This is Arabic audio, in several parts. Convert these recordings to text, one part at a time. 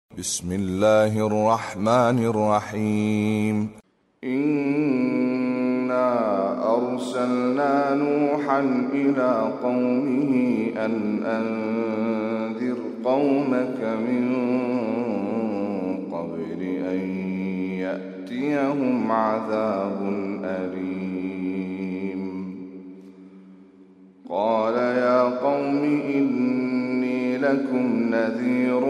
بسم الله الرحمن الرحيم. إنا أرسلنا نوحا إلى قومه أن أنذر قومك من قبل أن يأتيهم عذاب أليم. قال يا قوم إني لكم نذير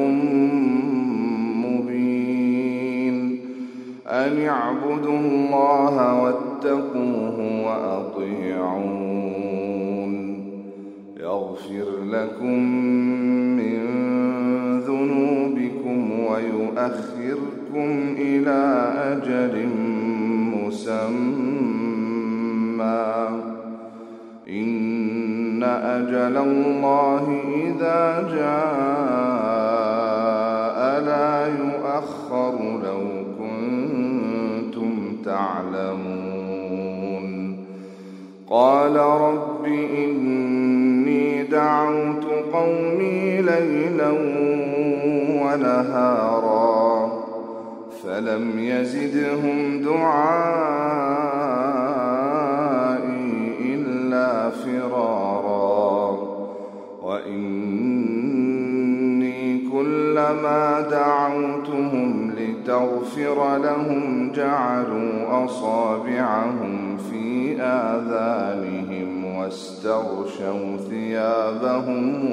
أن اعبدوا الله واتقوه وأطيعون يغفر لكم من ذنوبكم ويؤخركم إلى أجل مسمى إن أجل الله إذا جاء لا يؤخر لو تعلمون. قال رب إني دعوت قومي ليلا ونهارا فلم يزدهم دعائي إلا فرارا وإني كلما دعوتهم لتغفر لهم جعلوا أصابعهم في آذانهم واستغشوا ثيابهم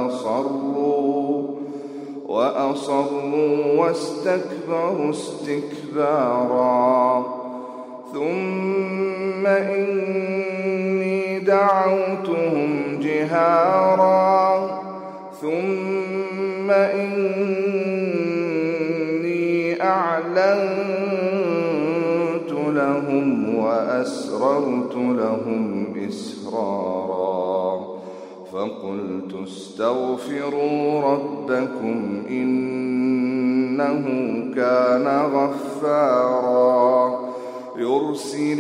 وأصروا واستكبروا استكبارا. ثم إني دعوتهم جهارا ثم إني أعلنت لهم وأسررت لهم إسرارا فقلت استغفروا ربكم إنه كان غفارا يرسل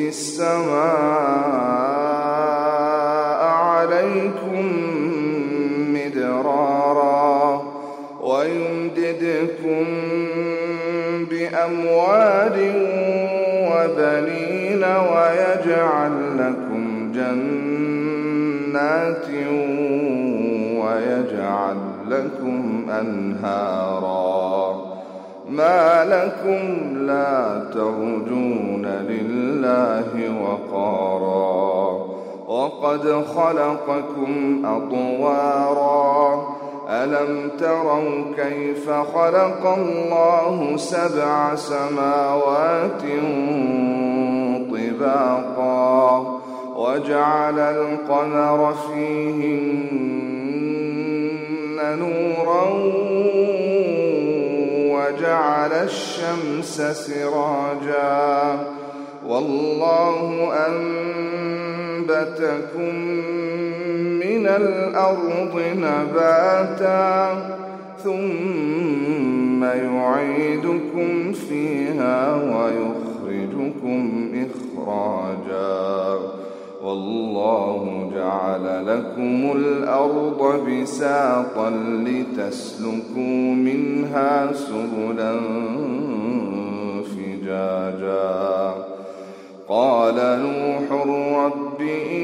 السماء عليكم مدرارا ويمددكم بأموال وبنين ويجعل لكم جنات ويجعل لكم أنهارا. ما لكم لا ترجون لله وقارا وقد خلقكم أطوارا. ألم تروا كيف خلق الله 7 سماوات طباقا وجعل القمر فيهن نورا وجعل الشمس سراجا والله أنبتكم من الأرض نباتا ثم يعيدكم فيها ويخرجكم إخراجا والله جعل لكم الأرض بساطا لتسلكوا منها سبلا فجاجا. قال نوح رب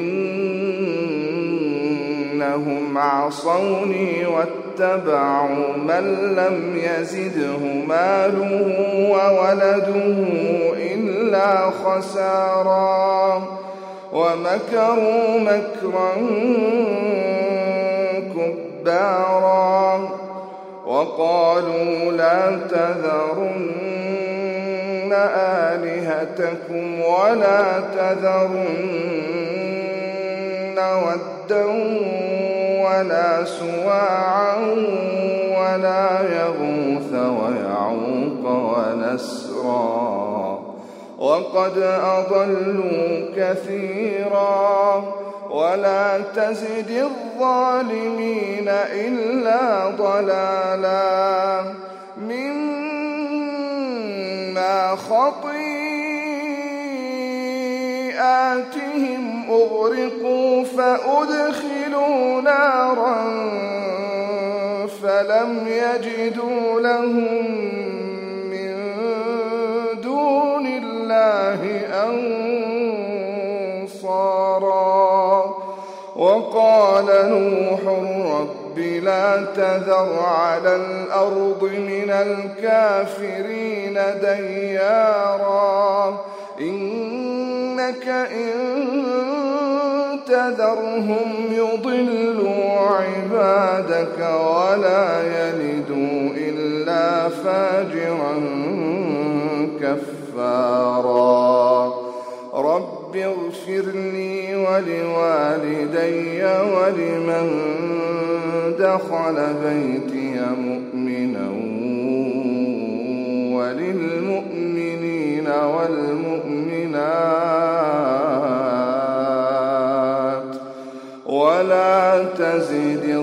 إنهم عصوني واتبعوا من لم يزده ماله وولده إلا خسارا ومكروا مكرا كبارا وقالوا لا تذرن آلهتكم ولا تذرن ودا ولا سواعا ولا يغوث ويعوق ونسرا وقد أضلوا كثيرا ولا تزد الظالمين إلا ضلالا. مما خطيئاتهم أغرقوا فأدخلوا نارا فلم يجدوا لهم من دون الله أنصارا. وقال نوح رب لا تذر على الأرض من الكافرين ديارا إنك إن تذرهم يضلوا عبادك ولا يلدوا إلا فاجرا كفارا. رب اغفر لي ولوالدي ولمن دخل بيتي مؤمنا وللمؤمنين والمؤمنات ولا تزد